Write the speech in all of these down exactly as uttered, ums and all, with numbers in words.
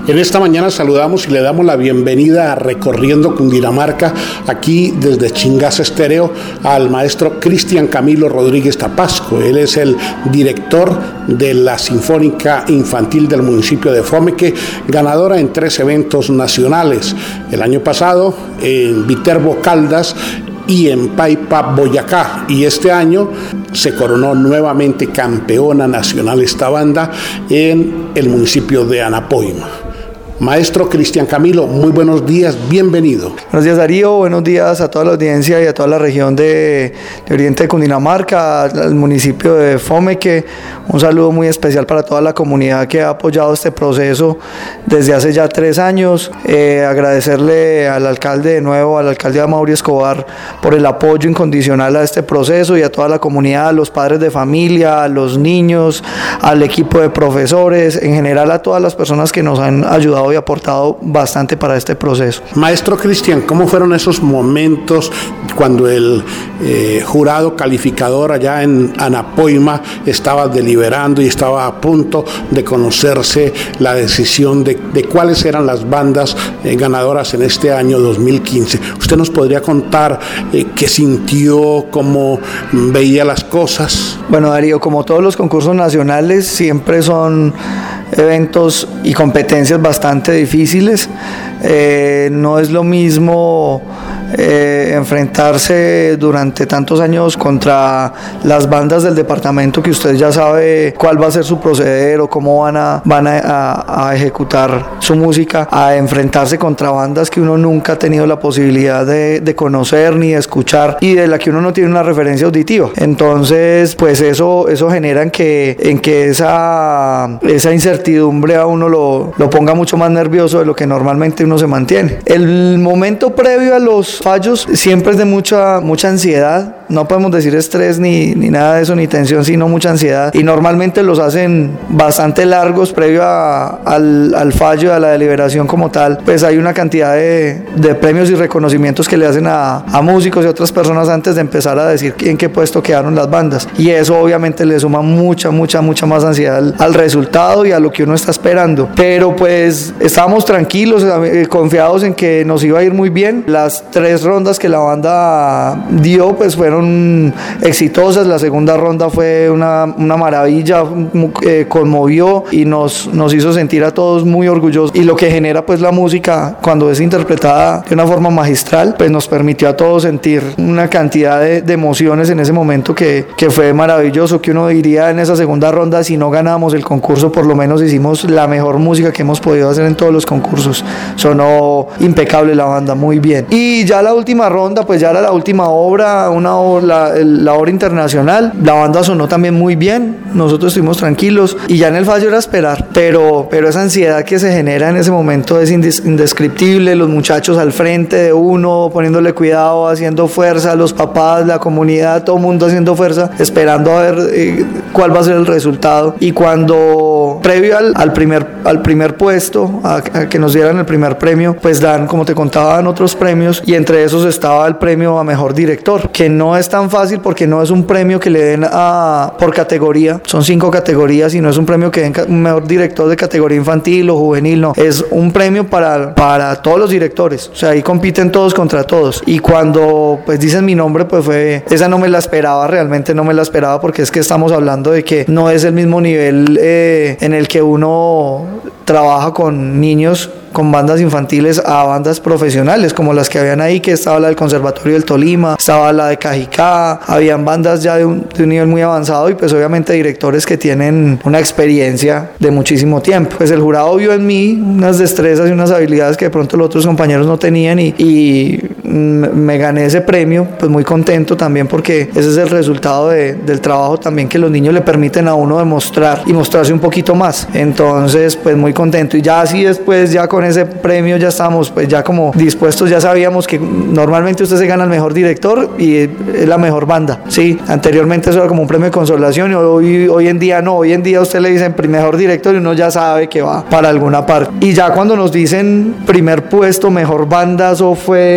En esta mañana saludamos y le damos la bienvenida a Recorriendo Cundinamarca, aquí desde Chingaza Estéreo, al maestro Cristian Camilo Rodríguez Tapasco. Él es el director de la Sinfónica Infantil del municipio de Fomeque, ganadora en tres eventos nacionales. El año pasado en Viterbo, Caldas, y en Paipa, Boyacá, y este año se coronó nuevamente campeona nacional esta banda en el municipio de Anapoima. Maestro Cristian Camilo, muy buenos días, bienvenido. Buenos días, Darío, buenos días a toda la audiencia y a toda la región de, de Oriente de Cundinamarca, al municipio de Fomeque. Un saludo muy especial para toda la comunidad que ha apoyado este proceso desde hace ya tres años. Eh, agradecerle al alcalde de nuevo, al alcalde Amaury Escobar, por el apoyo incondicional a este proceso y a toda la comunidad, a los padres de familia, a los niños, al equipo de profesores, en general a todas las personas que nos han ayudado y aportado bastante para este proceso. Maestro Cristian, ¿cómo fueron esos momentos cuando el eh, jurado calificador allá en Anapoima estaba deliberando y estaba a punto de conocerse la decisión de, de cuáles eran las bandas eh, ganadoras en este año dos mil quince? ¿Usted nos podría contar eh, qué sintió, cómo veía las cosas? Bueno, Darío, como todos los concursos nacionales, siempre son eventos y competencias bastante difíciles. Eh, no es lo mismo eh, enfrentarse durante tantos años contra las bandas del departamento, que usted ya sabe cuál va a ser su proceder o cómo van a, van a, a, a ejecutar su música, a enfrentarse contra bandas que uno nunca ha tenido la posibilidad de, de conocer ni de escuchar y de la que uno no tiene una referencia auditiva. Entonces, pues eso, eso genera en que, en que esa, esa incertidumbre a uno lo, lo ponga mucho más nervioso de lo que normalmente uno se mantiene. El momento previo a los fallos siempre es de mucha, mucha ansiedad. No podemos decir estrés ni, ni nada de eso, ni tensión, sino mucha ansiedad. Y normalmente los hacen bastante largos previo a, al, al fallo, a la deliberación como tal. Pues hay una cantidad de, de premios y reconocimientos que le hacen a, a músicos y otras personas antes de empezar a decir en qué puesto quedaron las bandas. Y eso obviamente le suma mucha, mucha, mucha más ansiedad al, al resultado y a lo que uno está esperando. Pero pues estábamos tranquilos, confiados en que nos iba a ir muy bien. Las tres rondas que la banda dio pues fueron exitosas. La segunda ronda fue una, una maravilla, eh, conmovió y nos, nos hizo sentir a todos muy orgullosos, y lo que genera pues la música cuando es interpretada de una forma magistral pues nos permitió a todos sentir una cantidad de, de emociones en ese momento que, que fue maravilloso, que uno diría en esa segunda ronda, si no ganamos el concurso, por lo menos hicimos la mejor música que hemos podido hacer en todos los concursos. Sonó impecable la banda, muy bien. Y ya la última ronda pues ya era la última obra, una obra, la, la obra internacional. La banda sonó también muy bien, nosotros estuvimos tranquilos y ya en el fallo era esperar, pero, pero esa ansiedad que se genera en ese momento es indescriptible. Los muchachos al frente de uno poniéndole cuidado, haciendo fuerza, los papás, la comunidad, todo el mundo haciendo fuerza, esperando a ver eh, cuál va a ser el resultado. Y cuando previo al, al, primer, al primer puesto, a, a que nos dieran el primer premio, pues dan, como te contaba, dan otros premios, y entre esos estaba el premio a mejor director, que no es tan fácil porque no es un premio que le den a, por categoría, son cinco categorías y no es un premio que den un mejor director de categoría infantil o juvenil, no, es un premio para, para todos los directores, o sea, ahí compiten todos contra todos. Y cuando pues dicen mi nombre, pues fue, esa no me la esperaba, realmente no me la esperaba, porque es que estamos hablando de que no es el mismo nivel eh, en el que uno trabaja con niños, con bandas infantiles, a bandas profesionales como las que habían ahí, que estaba la del Conservatorio del Tolima, estaba la de Cajicá, habían bandas ya de un, de un nivel muy avanzado, y pues obviamente directores que tienen una experiencia de muchísimo tiempo. Pues el jurado vio en mí unas destrezas y unas habilidades que de pronto los otros compañeros no tenían, y, y me gané ese premio, pues muy contento también, porque ese es el resultado de, del trabajo también que los niños le permiten a uno demostrar y mostrarse un poquito más. Entonces pues muy contento, y ya así después, ya con ese premio ya estábamos pues ya como dispuestos, ya sabíamos que normalmente usted se gana el mejor director y es la mejor banda, sí, anteriormente eso era como un premio de consolación, y hoy, hoy en día no, hoy en día usted le dicen mejor director y uno ya sabe que va para alguna parte. Y ya cuando nos dicen primer puesto, mejor banda, eso fue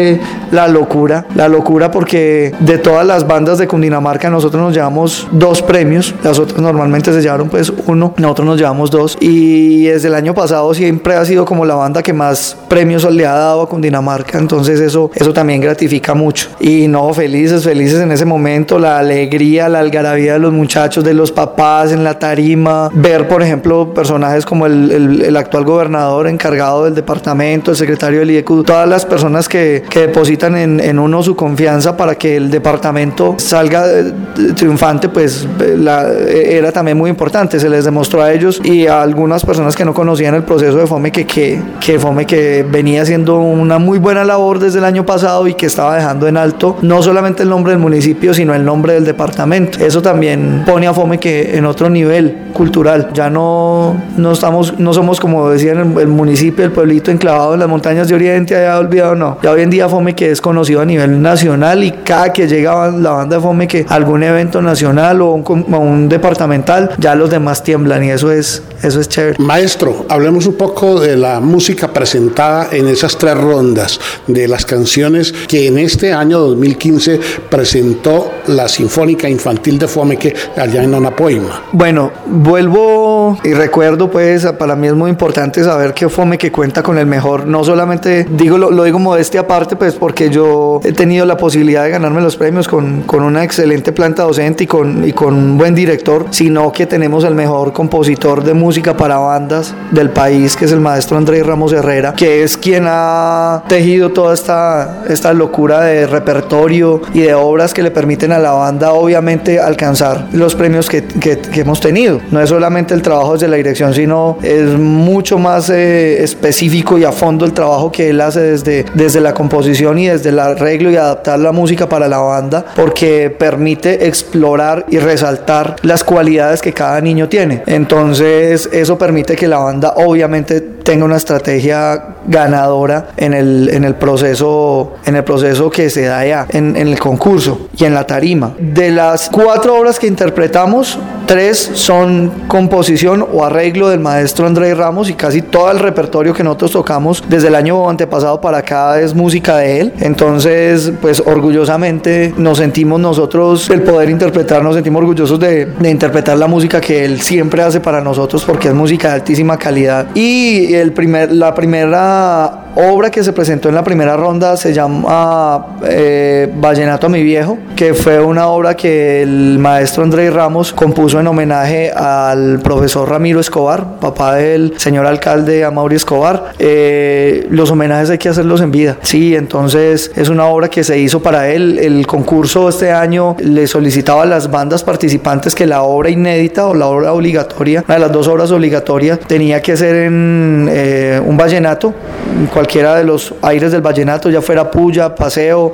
la locura, la locura porque de todas las bandas de Cundinamarca nosotros nos llevamos dos premios, las otras normalmente se llevaron pues uno, nosotros nos llevamos dos, y desde el año pasado siempre ha sido como la banda que más premios le ha dado a Cundinamarca, entonces eso, eso también gratifica mucho. Y no, felices, felices en ese momento, la alegría, la algarabía de los muchachos, de los papás en la tarima, ver por ejemplo personajes como el, el, el actual gobernador encargado del departamento, el secretario del I E C U, todas las personas que, que depositan en, en uno su confianza para que el departamento salga triunfante, pues la, era también muy importante, se les demostró a ellos y a algunas personas que no conocían el proceso de FOME que, que, que FOME que venía haciendo una muy buena labor desde el año pasado y que estaba dejando en alto no solamente el nombre del municipio, sino el nombre del departamento. Eso también pone a FOME que en otro nivel cultural. Ya no, no, estamos, no somos, como decían, el, el municipio, el pueblito enclavado en las montañas de Oriente, allá olvidado, no. Ya hoy en día FOME que es conocido a nivel nacional y cada que llega la banda de FOME que algún evento nacional o un, o un departamental, ya los demás tiemblan y eso es, eso es chévere. Maestro, hablemos un poco de la música presentada en esas tres rondas, de las canciones que en este año dos mil quince presentó la Sinfónica Infantil de Fomeque allá en Anapoima. Bueno, vuelvo y recuerdo, pues para mí es muy importante saber que Fomeque cuenta con el mejor, no solamente digo lo, lo digo modestia aparte, pues porque yo he tenido la posibilidad de ganarme los premios con, con una excelente planta docente y con, y con un buen director, sino que tenemos el mejor compositor de música para bandas del país, que es el maestro Andrés Ramos Herrera, que es quien ha tejido toda esta, esta locura de repertorio y de obras que le permiten a la banda obviamente alcanzar los premios que, que, que hemos tenido. No es solamente el trabajo desde la dirección, sino es mucho más eh, específico y a fondo el trabajo que él hace desde, desde la composición y desde el arreglo y adaptar la música para la banda, porque permite explorar y resaltar las cualidades que cada niño tiene. Entonces eso permite que la banda obviamente tenga una estrategia ganadora en el, en el proceso en el proceso que se da ya en, en el concurso y en la tarima. De las cuatro obras que interpretamos, tres son composición o arreglo del maestro Andrés Ramos y casi todo el repertorio que nosotros tocamos desde el año antepasado para acá es música de él. Entonces pues orgullosamente nos sentimos nosotros el poder interpretar, nos sentimos orgullosos de, de interpretar la música que él siempre hace para nosotros porque es música de altísima calidad. Y el primer, la primera obra que se presentó en la primera ronda se llama eh, Vallenato a mi viejo, que fue una obra que el maestro Andrés Ramos compuso en homenaje al profesor Ramiro Escobar, papá del señor alcalde Amaury Escobar. Eh, los homenajes hay que hacerlos en vida, sí, entonces es una obra que se hizo para él. El concurso este año le solicitaba a las bandas participantes que la obra inédita o la obra obligatoria, una de las dos obras obligatorias, tenía que ser en eh, un vallenato, cualquiera de los aires del vallenato, ya fuera puya, paseo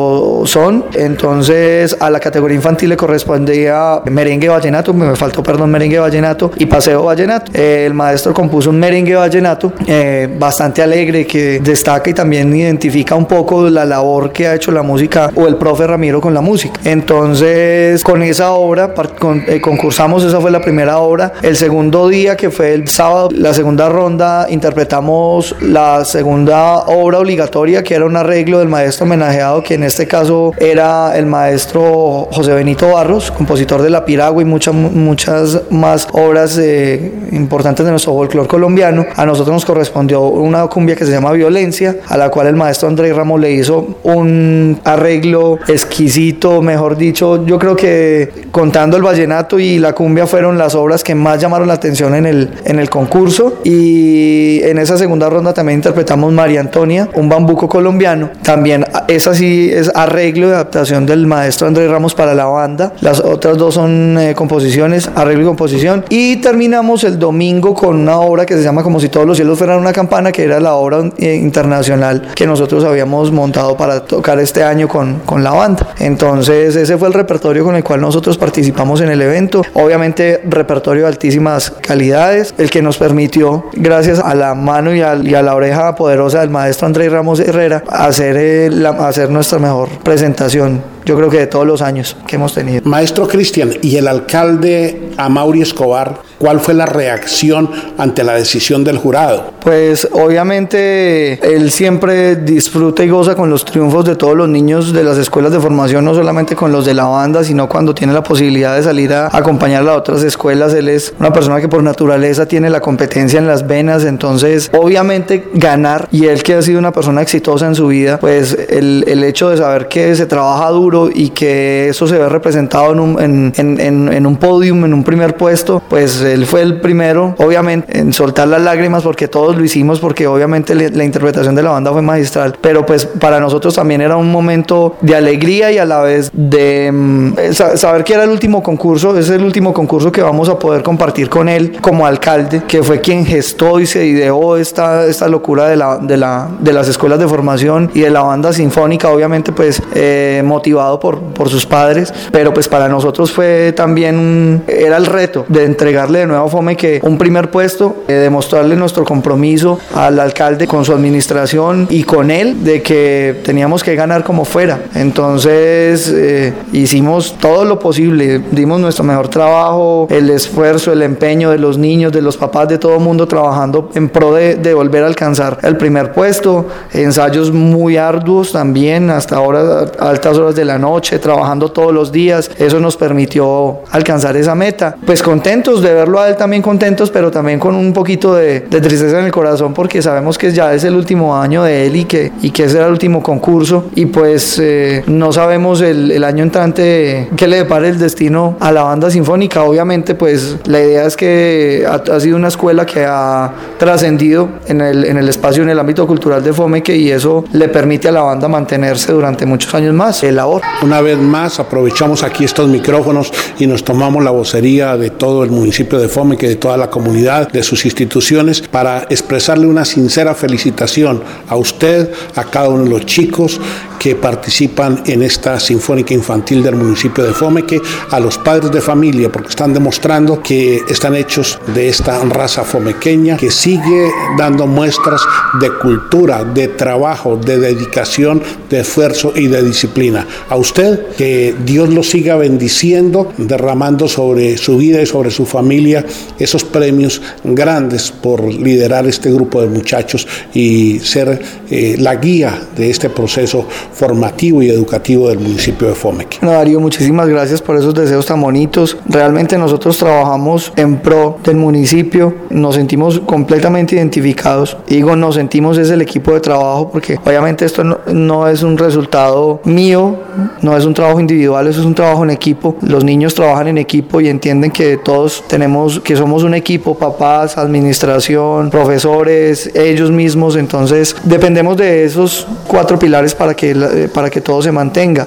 o son. Entonces a la categoría infantil le correspondía merengue vallenato, me faltó perdón, merengue vallenato y paseo vallenato. Eh, el maestro compuso un merengue vallenato eh, bastante alegre que destaca y también identifica un poco la labor que ha hecho la música o el profe Ramiro con la música. Entonces con esa obra con, eh, concursamos, esa fue la primera obra. El segundo día, que fue el sábado, la segunda ronda, interpretamos la segunda obra obligatoria, que era un arreglo del maestro homenajeado, que en este caso era el maestro José Benito Barros, compositor de La Piragua y muchas, muchas más obras eh, importantes de nuestro folclore colombiano. A nosotros nos correspondió una cumbia que se llama Violencia, a la cual el maestro Andrés Ramos le hizo un arreglo exquisito, mejor dicho. Yo creo que contando el vallenato y la cumbia fueron las obras que más llamaron la atención en el, en el concurso. Y en esa segunda ronda también interpretamos María Antonia, un bambuco colombiano. También esa sí es arreglo de adaptación del maestro Andrés Ramos para la banda. Las otras dos son eh, composiciones, arreglo y composición. Y terminamos el domingo con una obra que se llama Como si todos los cielos fueran una campana, que era la obra eh, internacional que nosotros habíamos montado para tocar este año con, con la banda. Entonces ese fue el repertorio con el cual nosotros participamos en el evento. Obviamente repertorio de altísimas calidades, el que nos permitió, gracias a la mano y a, y a la oreja poderosa del maestro Andrés Ramos Herrera, hacer, eh, la, hacer nuestra mejor presentación. yo creo que de todos los años que hemos tenido. Maestro Cristian, ¿y el alcalde Amaury Escobar, cuál fue la reacción ante la decisión del jurado? Pues obviamente él siempre disfruta y goza con los triunfos de todos los niños de las escuelas de formación, no solamente con los de la banda, sino cuando tiene la posibilidad de salir a acompañar a otras escuelas. Él es una persona que por naturaleza tiene la competencia en las venas, entonces obviamente ganar, y él que ha sido una persona exitosa en su vida, pues el, el hecho de saber que se trabaja duro y que eso se ve representado en un, en, en, en, en un podium, en un primer puesto, pues él fue el primero, obviamente, en soltar las lágrimas, porque todos lo hicimos, porque obviamente le, la interpretación de la banda fue magistral, pero pues para nosotros también era un momento de alegría y a la vez de um, saber que era el último concurso, es el último concurso que vamos a poder compartir con él como alcalde, que fue quien gestó y se ideó esta, esta locura de, la, de, la, de las escuelas de formación y de la banda sinfónica, obviamente pues eh, motivado por, por sus padres, pero pues para nosotros fue también, era el reto de entregarle de nuevo a Fomeque un primer puesto, eh, demostrarle nuestro compromiso al alcalde con su administración y con él, de que teníamos que ganar como fuera. Entonces eh, hicimos todo lo posible, dimos nuestro mejor trabajo, el esfuerzo, el empeño de los niños, de los papás, de todo el mundo trabajando en pro de, de volver a alcanzar el primer puesto, ensayos muy arduos también, hasta ahora, a altas horas de la noche, trabajando todos los días. Eso nos permitió alcanzar esa meta. Pues contentos de verlo a él, también contentos, pero también con un poquito de, de tristeza en el corazón, porque sabemos que ya es el último año de él y que, y que ese era el último concurso, y pues eh, no sabemos el, el año entrante qué le depara el destino a la banda sinfónica. Obviamente pues la idea es que ha, ha sido una escuela que ha trascendido en el, en el espacio, en el ámbito cultural de Fomeque, y eso le permite a la banda mantenerse durante muchos años más de labor. Una vez más aprovechamos aquí estos micrófonos y nos tomamos la vocería de todo el municipio de Fomeque, de toda la comunidad, de sus instituciones, para expresarle una sincera felicitación a usted, a cada uno de los chicos que participan en esta Sinfónica Infantil del municipio de Fomeque, a los padres de familia, porque están demostrando que están hechos de esta raza fomequeña que sigue dando muestras de cultura, de trabajo, de dedicación, de esfuerzo y de disciplina. A usted, que Dios lo siga bendiciendo, derramando sobre su vida y sobre su familia esos premios grandes por liderar este grupo de muchachos y ser eh, la guía de este proceso formativo y educativo del municipio de Fomeque. No, Darío, muchísimas gracias por esos deseos tan bonitos. Realmente nosotros trabajamos en pro del municipio, nos sentimos completamente identificados. Digo, nos sentimos es el equipo de trabajo, porque obviamente esto no, no es un resultado mío, no es un trabajo individual, eso es un trabajo en equipo. Los niños trabajan en equipo y entienden que todos tenemos, que somos un equipo, papás, administración, profesores, ellos mismos. Entonces dependemos de esos cuatro pilares para que, para que todo se mantenga.